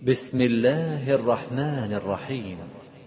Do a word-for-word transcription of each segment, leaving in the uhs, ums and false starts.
بسم الله الرحمن الرحيم.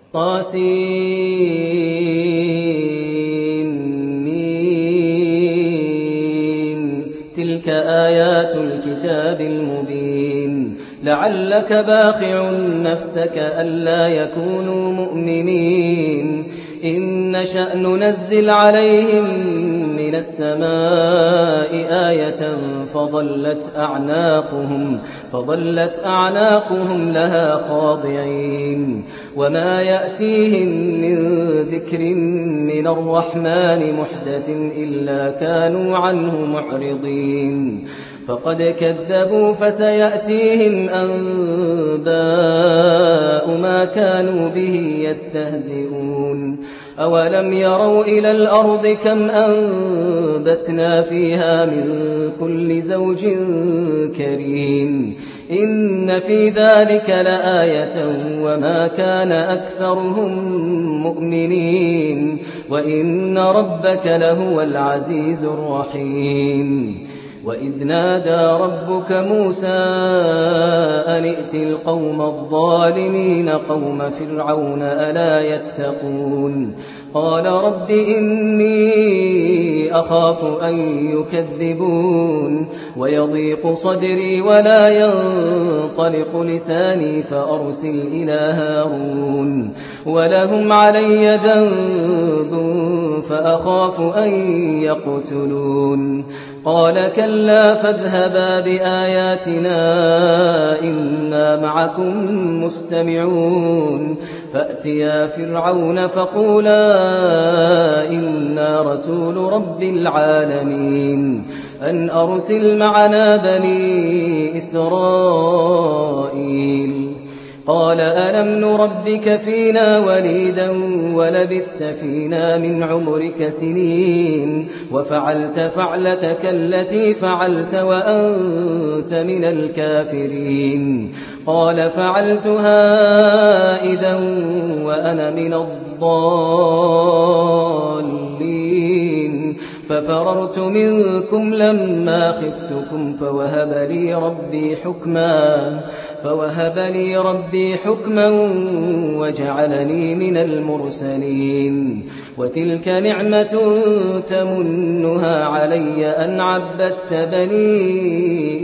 طاسين تلك آيات الكتاب المبين لعلك باخع نفسك ألا يكونوا مؤمنين إن نشأ ننزل عليهم من السماء آية فظلت أعناقهم, فظلت أعناقهم لها خاضعين وما يأتيهم من ذكر من الرحمن محدث إلا كانوا عنه معرضين فقد كذبوا فسيأتيهم أنباء ما كانوا به يستهزئون أولم يروا إلى الأرض كم أنبتنا فيها من كل زوج كريم إن في ذلك لآية وما كان أكثرهم مؤمنين وإن ربك لهو العزيز الرحيم وإذ نادى ربك موسى أن ائت القوم الظالمين قوم فرعون ألا يتقون قال رب إني أخاف أن يكذبون ويضيق صدري ولا ينطلق لساني فأرسل إلى هارون ولهم علي ذنب فأخاف أن يقتلون قال كلا فاذهبا بآياتنا إنا معكم مستمعون فأتيا فرعون فقولا إنا رسول رب العالمين أن أرسل معنا بني إسرائيل قال ألم نربك فينا وليدا ولبثت فينا من عمرك سنين وفعلت فعلتك التي فعلت وأنت من الكافرين قال فعلتها إذا وأنا من الضالين ففررت منكم لما خفتكم فوهب لي ربي حكما فوهب لي ربي حكما وجعلني من المرسلين وتلك نعمة تمنها علي أن عبدت بني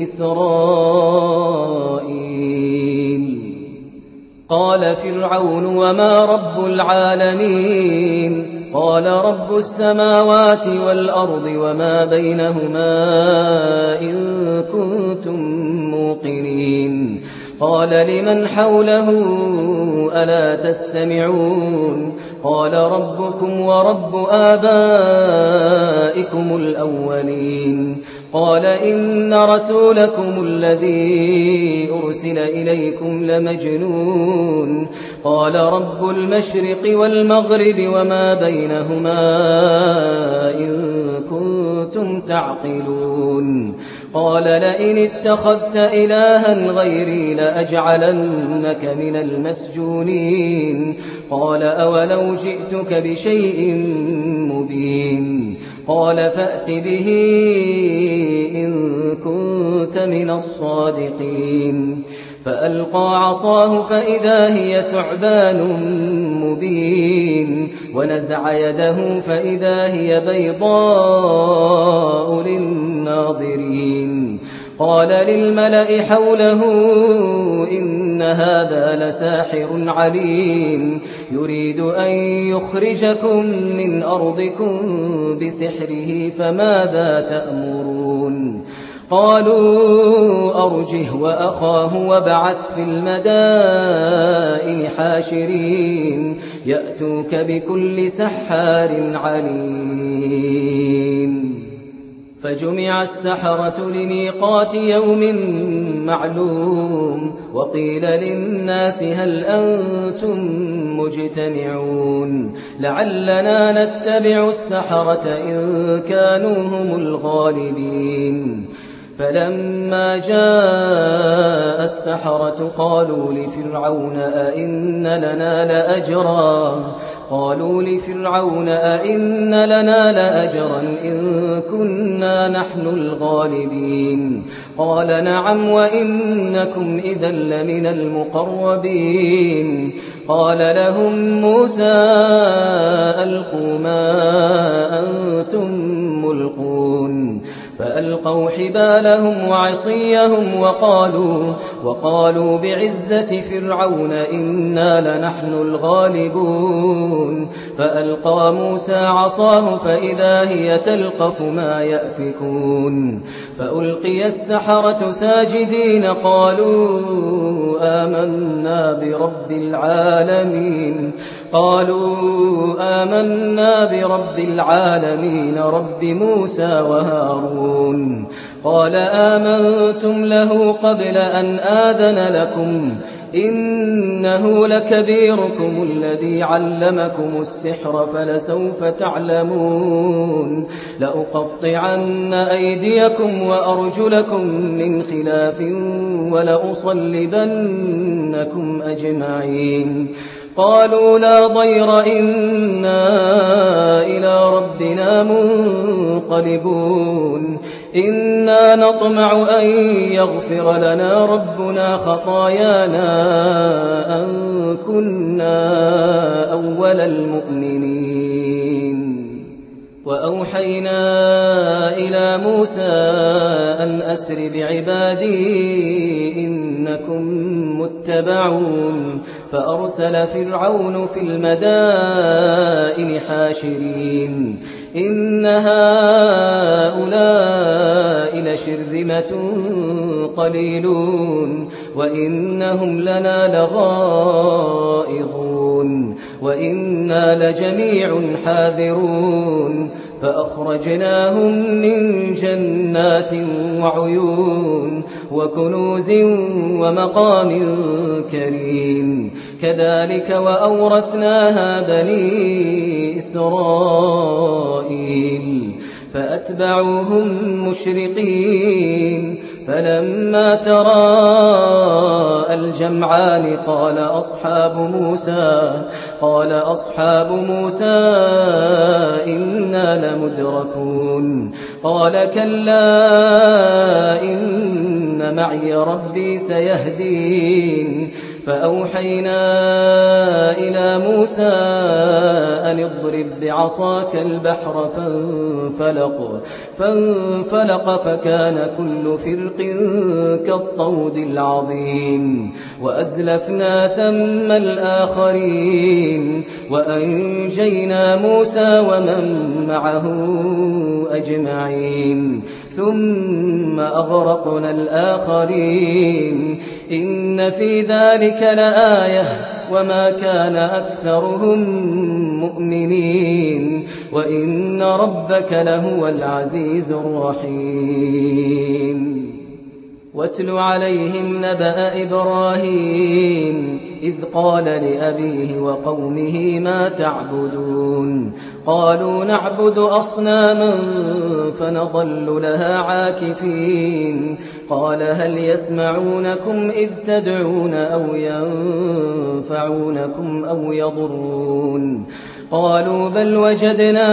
إسرائيل قال فرعون وما رب العالمين قال رب السماوات والأرض وما بينهما إن كنتم موقنين قال لمن حوله ألا تستمعون قال ربكم ورب آبائكم الأولين قال إن رسولكم الذي أرسل إليكم لمجنون قال رب المشرق والمغرب وما بينهما إن كنتم تعقلون قال لئن اتخذت إلها غيري لأجعلنك من المسجونين قال أولو جئتك بشيء مبين قال فأت به إن كنت من الصادقين فألقى عصاه فإذا هي ثعبان مبين ونزع يده فإذا هي بيضاء للناظرين قال للملأ حوله إن هذا لساحر عليم يريد أن يخرجكم من أرضكم بسحره فماذا تأمرون قالوا أرجه وأخاه وابعث في المدائن حاشرين يأتوك بكل سحار عليم فجمع السحرة لميقات يوم معلوم وقيل للناس هل أنتم مجتمعون لعلنا نتبع السحرة إن كانوا هم الغالبين فلما جاء السحرة قالوا لفرعون أئن لنا لأجرا قالوا لفرعون أئن لنا لأجرا إن كنا نحن الغالبين قال نعم وإنكم إذا لمن المقربين قال لهم موسى ألقوا ما أنتم ملقون فألقوا حبالهم وعصيهم وقالوا, وقالوا بعزة فرعون إنا لنحن الغالبون فألقى موسى عصاه فإذا هي تلقف ما يأفكون فألقي السحرة ساجدين قالوا آمنا برب العالمين قالوا آمنا برب العالمين رب موسى وهارون قال آمنتم له قبل أن آذن لكم إنه لكبيركم الذي علمكم السحر فلسوف تعلمون لأقطعن أيديكم وأرجلكم من خلاف ولأصلبنكم أجمعين قالوا لا ضير إنا إلى ربنا منقلبون إنا نطمع أن يغفر لنا ربنا خطايانا أن كنا أول المؤمنين وأوحينا إلى موسى أن أسر بعبادي إنكم متبعون فأرسل فرعون في المدائن حاشرين إن هؤلاء لشرذمة قليلون وإنهم لنا لغائظون وإنا لجميع حاذرون فأخرجناهم من جنات وعيون وكنوز ومقام كريم كذلك وأورثناها بني إسرائيل فأتبعوهم مشرقين فلما تراءى الجمعان قال أصحاب موسى قال أصحاب موسى إنا لمدركون قال كلا إن معي ربي سيهدين فأوحينا إلى موسى أن اضرب بعصاك البحر فانفلق فانفلق فكان كل فرق كالطود العظيم وأزلفنا ثم الآخرين وأنجينا موسى ومن معه أجمعين ثم أغرقنا الآخرين إن في ذلك لآية وما كان أكثرهم مؤمنين وإن ربك لهو العزيز الرحيم واتل عليهم نبأ إبراهيم إذ قال لأبيه وقومه ما تعبدون قالوا نعبد أصناما فنظل لها عاكفين قال هل يسمعونكم إذ تدعون أو ينفعونكم أو يضرون قالوا بل وجدنا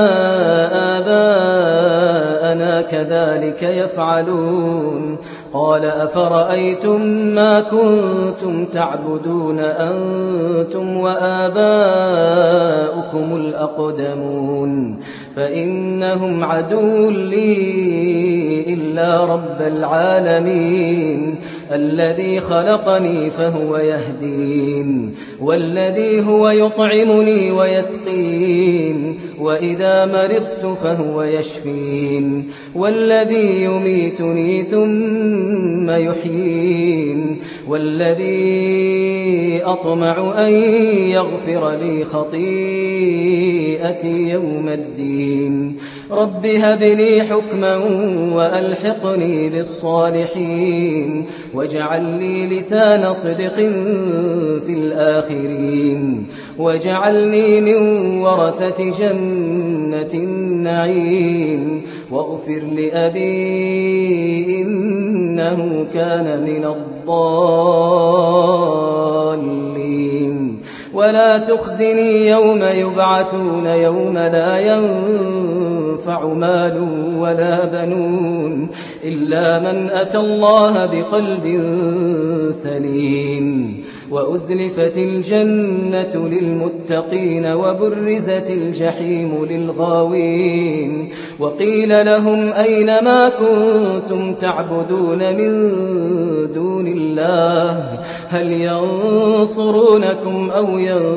آباءنا كذلك يفعلون قال أفرأيتم ما كنتم تعبدون أنتم وآباؤكم الأقدمون فإنهم عدو لي إلا رب العالمين الذي خلقني فهو يهدين والذي هو يطعمني ويسقين وإذا مرضت فهو يشفين والذي يميتني ثم يحيين والذي أطمع أن يغفر لي خطيئتي يوم الدين رب هب لي حكما وألحقني بالصالحين واجعل لي لسان صدق في الآخرين واجعلني من ورثة جنة النعيم واغفر لأبي إنه كان من الضالين ولا تخزني يوم يبعثون يوم لا ينفع مال ولا بنون إلا من أتى الله بقلب سليم وأزلفت الجنة للمتقين وبرزت الجحيم للغاوين وقيل لهم أين ما كنتم تعبدون من دون الله هل ينصرونكم أو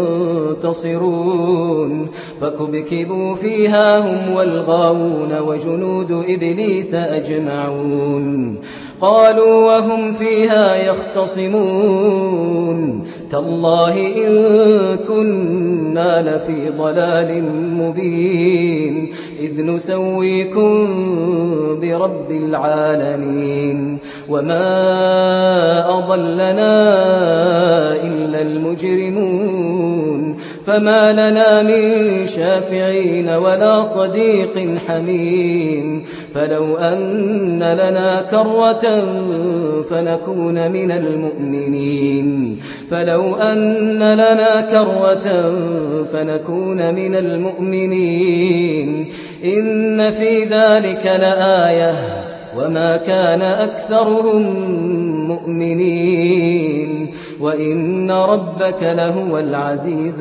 ينتصرون فكبكبوا فيها هم والغاوون وجنود إبليس أجمعون قالوا وهم فيها يختصمون تالله إن كنا لفي ضلال مبين إذ نسويكم برب العالمين وما أضلنا إلا المجرمون فما لنا من شافعين ولا صديق حميم فلو أن لنا كرة فنكون من المؤمنين فلو أن لنا كرة فنكون من المؤمنين إن في ذلك لآية وما كان أكثرهم مؤمنين وإن ربك لهو العزيز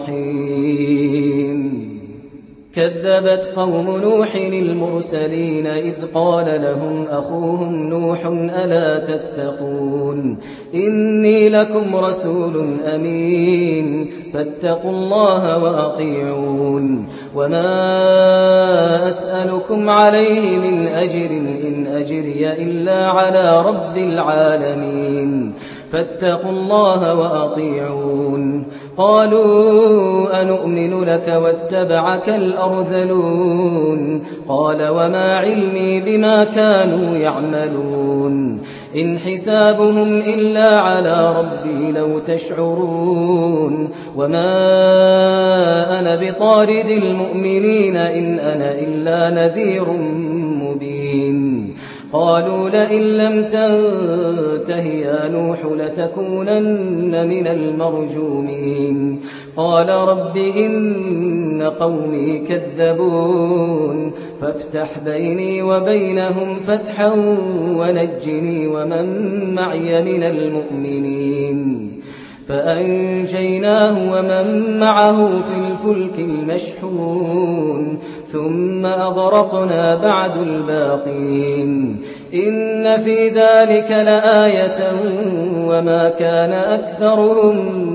الرحيم كذبت قوم نوح المرسلين إذ قال لهم أخوهم نوح ألا تتقون إني لكم رسول أمين فاتقوا الله وأطيعون وما أسألكم عليه من أجر إن أجري إلا على رب العالمين فاتقوا الله وأطيعون قالوا أنؤمن لك واتبعك الأرذلون قال وما علمي بما كانوا يعملون إن حسابهم إلا على ربي لو تشعرون وما أنا بطارد المؤمنين إن أنا إلا نذير مبين قالوا لئن لم تنته يا نوح لتكونن من المرجومين قال رب إن قومي كذبون فافتح بيني وبينهم فتحا ونجني ومن معي من المؤمنين فأنجيناه ومن معه في الفلك المشحون ثم أغرقنا بعد الباقين إن في ذلك لآية وما كان أكثرهم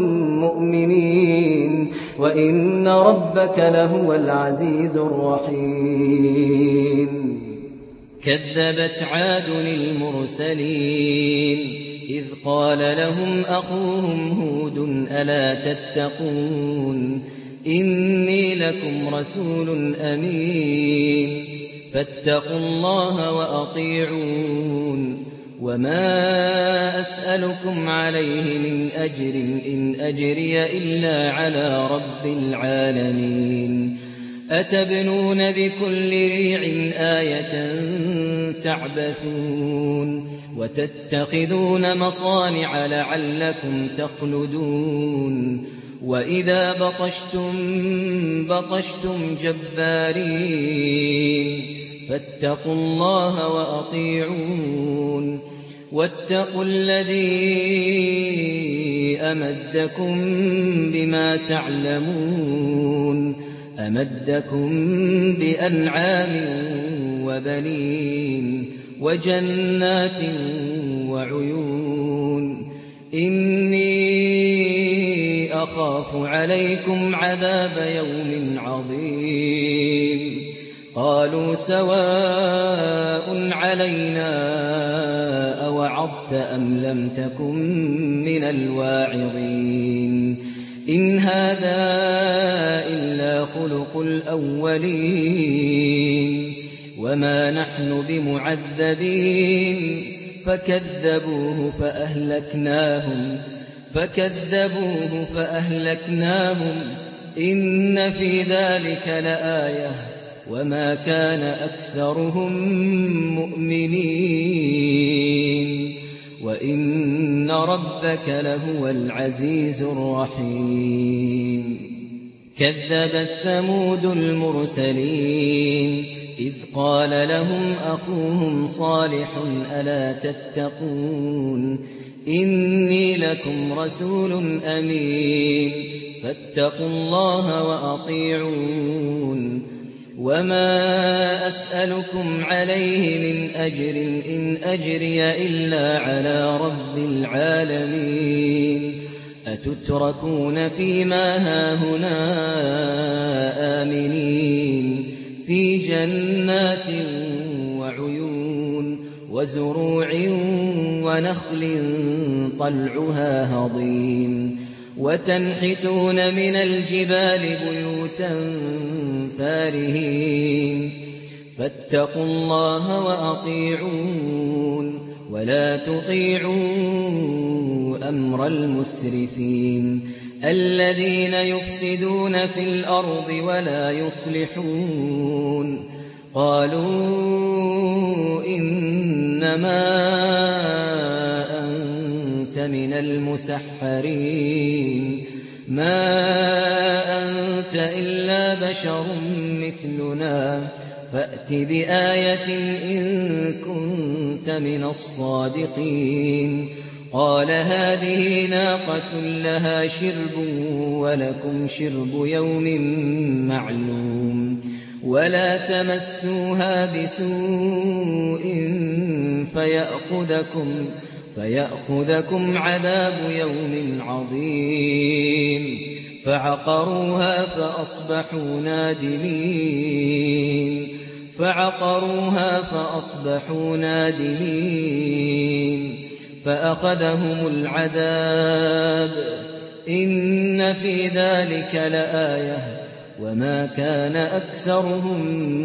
مؤمنين وإن ربك لهو العزيز الرحيم كذبت عاد المرسلين إذ قال لهم أخوهم هود ألا تتقون إني لكم رسول أمين فاتقوا الله وأطيعون وما أسألكم عليه من أجر إن أجري إلا على رب العالمين أتبنون بكل ريع آية تعبثون وتتخذون مصانع لعلكم تخلدون وإذا بطشتم بطشتم جبارين فاتقوا الله وأطيعون واتقوا الذي أمدكم بما تعلمون أمدكم بأنعام وبنين وجنات وعيون إني أخاف عليكم عذاب يوم عظيم قالوا سواء علينا أوعظت أم لم تكن من الواعظين إن هذا إلا خلق الأولين وما نحن بمعذبين فكذبوه فأهلكناهم فكذبوه فأهلكناهم إن في ذلك لآية وما كان أكثرهم مؤمنين وإن ربك لهو العزيز الرحيم كذبت ثمود المرسلين إذ قال لهم أخوهم صالح ألا تتقون إني لكم رسول أمين فاتقوا الله وأطيعون وما أسألكم عليه من أجر إن أجري إلا على رب العالمين أتتركون فيما هاهنا آمنين في جنات وعيون وزروع ونخل طلعها هضيم وتنحتون من الجبال بيوتا فارهين فاتقوا الله وأطيعون ولا تطيعوا أمر المسرفين الذين يفسدون في الأرض ولا يصلحون قالوا إنما أنت من المسحرين ما أنت إلا بشر مثلنا فأت بآية إن كنت من الصادقين قال هذه ناقة لها شرب ولكم شرب يوم معلوم ولا تمسوها بسوء فيأخذكم فيأخذكم عذاب يوم عظيم فعقروها فأصبحوا نادمين فعقروها فأصبحوا نادمين فأخذهم العذاب إن في ذلك لآية وما كان أكثرهم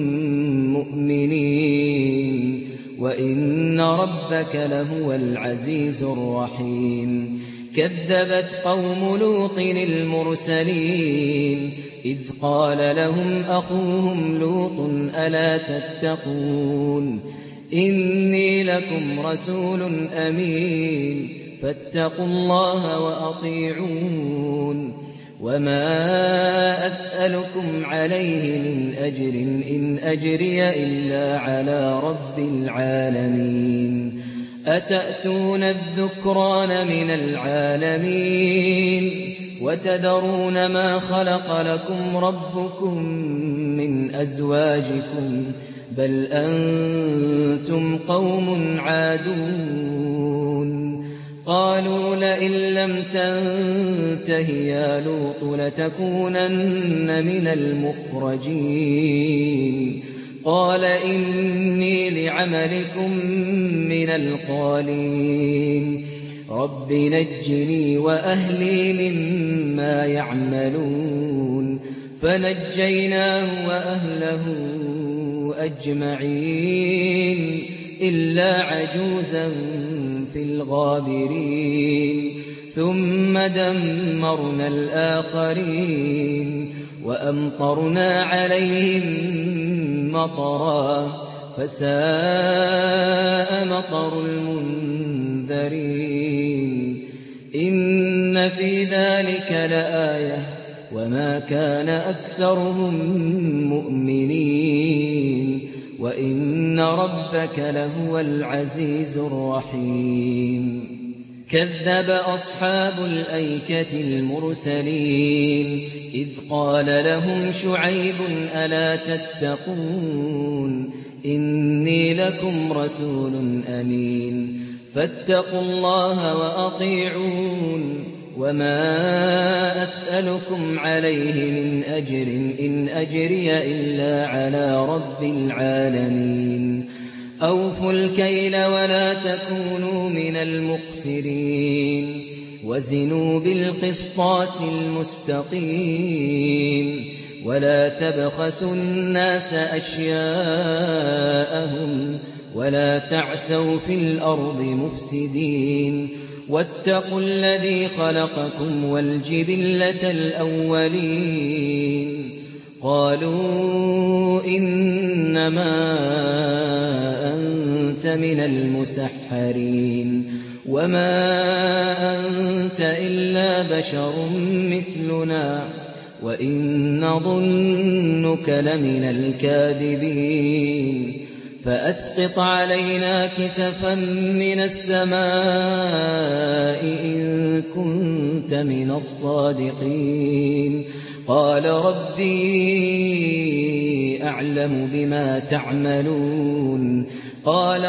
مؤمنين وإن ربك لهو العزيز الرحيم كذبت قوم لوط المرسلين إذ قال لهم أخوهم لوط ألا تتقون إني لكم رسول أمين فاتقوا الله وأطيعون وما أسألكم عليه من أجر إن أجري إلا على رب العالمين أتأتون الذكران من العالمين وتذرون ما خلق لكم ربكم من أزواجكم بل أنتم قوم عادون قالوا لئن لم تنته يا لوط لتكونن من المخرجين قال إني لعملكم من القالين رب نجني وأهلي مما يعملون فنجيناه وأهله أجمعين إلا عجوزا في الغابرين ثم دمرنا الآخرين وأمطرنا عليهم مطرا فساء مطر المنذرين إن في ذلك لآية وما كان أكثرهم مؤمنين وإن ربك لهو العزيز الرحيم كذب أصحاب الأيكة المرسلين إذ قال لهم شعيب ألا تتقون إني لكم رسول أمين فاتقوا الله وأطيعون وما أسألكم عليه من أجر إن أجري إلا على رب العالمين أوفوا الكيل ولا تكونوا من المخسرين وزنوا بالقسطاس المستقيم ولا تبخسوا الناس أشياءهم ولا تعثوا في الأرض مفسدين واتقوا الذي خلقكم والجبلة الأولين قالوا إنما أنت من المسحرين وما أنت إلا بشر مثلنا وإن نظنك لمن الكاذبين فأسقط علينا كسفا من السماء إن كنت من الصادقين قال ربي أعلم بما تعملون قال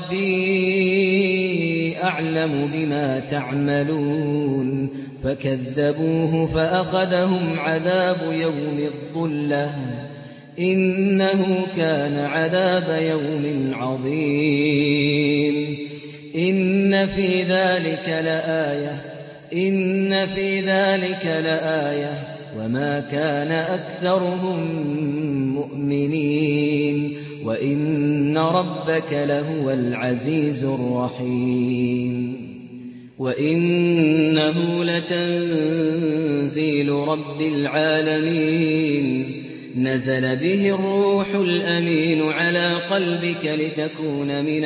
ربي أعلم بما تعملون فكذبوه فأخذهم عذاب يوم الظلة إنه كان عذاب يوم عظيم إن في ذلك لآية إن في ذلك لآية وما كان أكثرهم مؤمنين وإن ربك لهو العزيز الرحيم وإنه لتنزيل رب العالمين نزل به الروح الأمين على قلبك لتكون من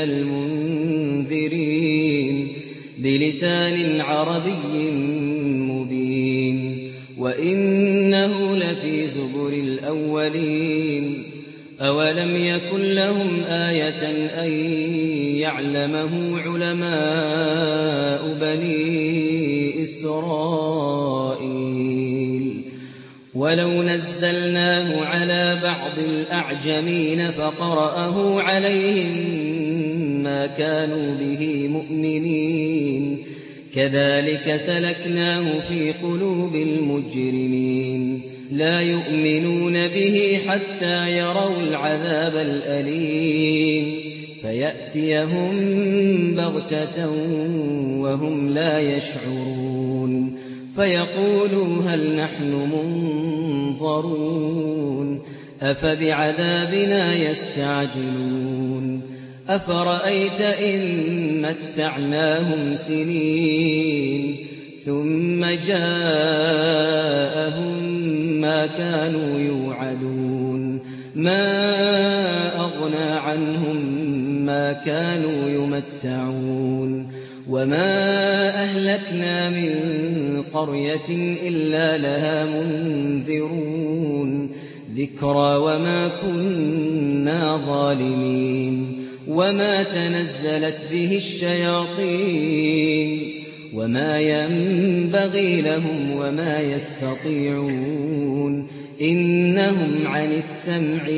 المنذرين بلسان عربي مبين وإنه لفي زبر الأولين أولم يكن لهم آية أن يعلمه علماء بني إسرائيل ولو نزلناه على بعض الأعجمين فقرأه عليهم ما كانوا به مؤمنين كذلك سلكناه في قلوب المجرمين لا يؤمنون به حتى يروا العذاب الأليم فيأتيهم بغتة وهم لا يشعرون فيقولوا هل نحن منظرون أفبعذابنا يستعجلون أفرأيت إن متعناهم سنين ثم جاءهم ما كانوا يوعدون ما أغنى عنهم ما كانوا يمتعون وما أهلكنا من قرية إلا لها منذرون ذكرى وما كنا ظالمين وما تنزلت به الشياطين وما ينبغي لهم وما يستطيعون إنهم عن السمع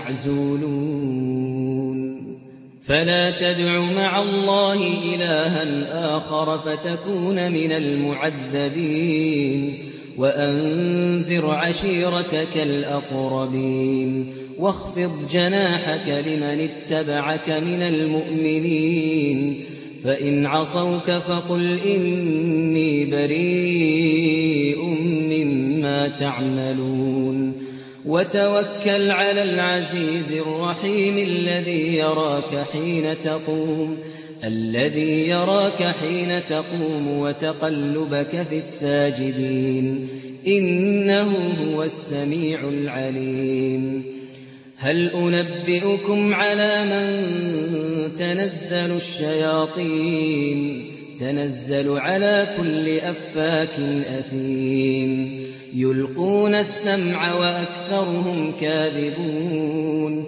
لمعزولون فلا تدع مع الله إلها آخر فتكون من المعذبين وأنذر عشيرتك الأقربين واخفض جناحك لمن اتبعك من المؤمنين فإن عصوك فقل إني بريء مما تعملون وتوكل على العزيز الرحيم الذي يراك حين تقوم الذي يراك حين تقوم وتقلبك في الساجدين إنه هو السميع العليم هل أنبئكم على من تنزل الشياطين تنزل على كل أفاك أثيم يلقون السمع وأكثرهم كاذبون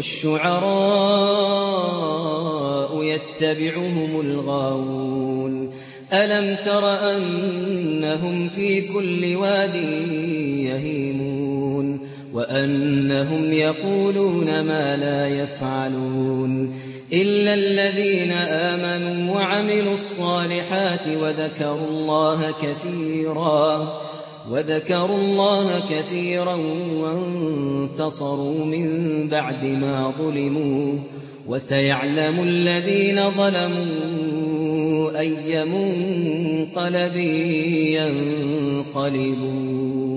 والشعراء يتبعهم الغاوون ألم تر أنهم في كل واد يهيمون وأنهم يقولون ما لا يفعلون إلا الذين آمنوا وعملوا الصالحات وذكروا الله كثيرا وذكروا الله كثيرا وانتصروا من بعد ما ظلموا وسيعلم الذين ظلموا أي منقلب ينقلبون